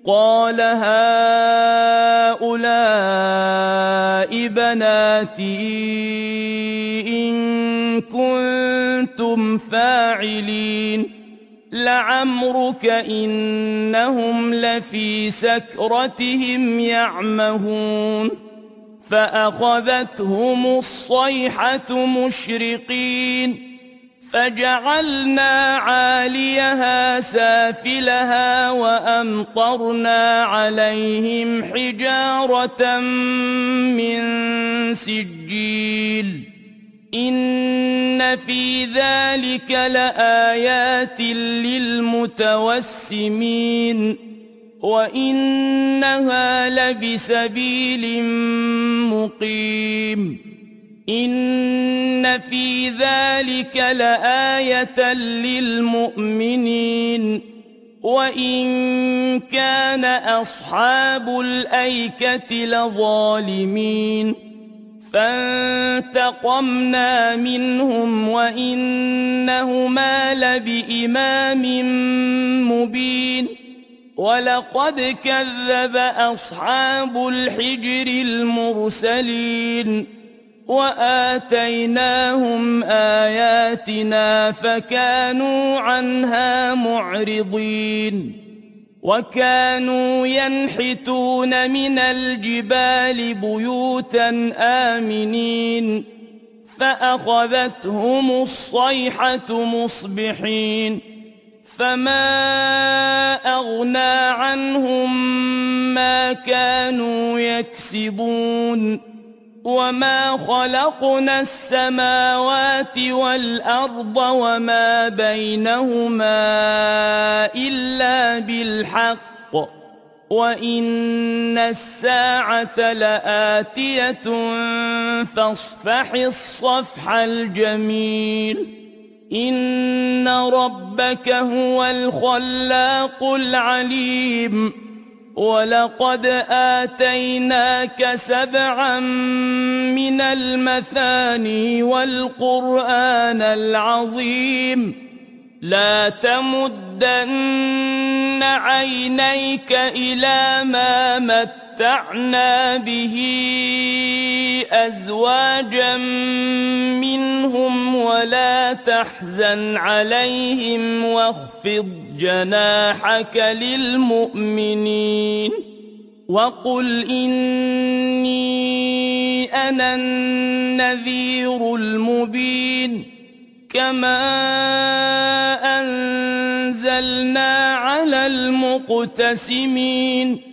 قال هؤلاء بناتي إن كنتم فاعلين لعمرك إنهم لفي سكرتهم يعمهون فأخذتهم الصيحة مشرقين فجعلنا عاليها سافلها وأمطرنا عليهم حجارة من سجيل إن في ذلك لآيات للمتوسمين وإنها لبسبيل مقيم إن في ذلك لآية للمؤمنين وإن كان أصحاب الأيكة لظالمين فانتقمنا منهم وإنهما لبإمام مبين ولقد كذب أصحاب الحجر المرسلين وآتيناهم آياتنا فكانوا عنها معرضين وكانوا ينحتون من الجبال بيوتا آمنين فأخذتهم الصيحة مصبحين فما أغنى عنهم ما كانوا يكسبون وما خلقنا السماوات والأرض وما بينهما إلا بالحق وإن الساعة لآتية فاصفح الصفح الجميل إن ربك هو الخلاق العليم ولقد آتيناك 7 من المثاني والقرآن العظيم لا تمدن عينيك إلى ما متعنا به أزواجا منهم ولا تحزن عليهم واخفض جناحك للمؤمنين وقل إني أنا النذير المبين كما أنزلنا على المقتسمين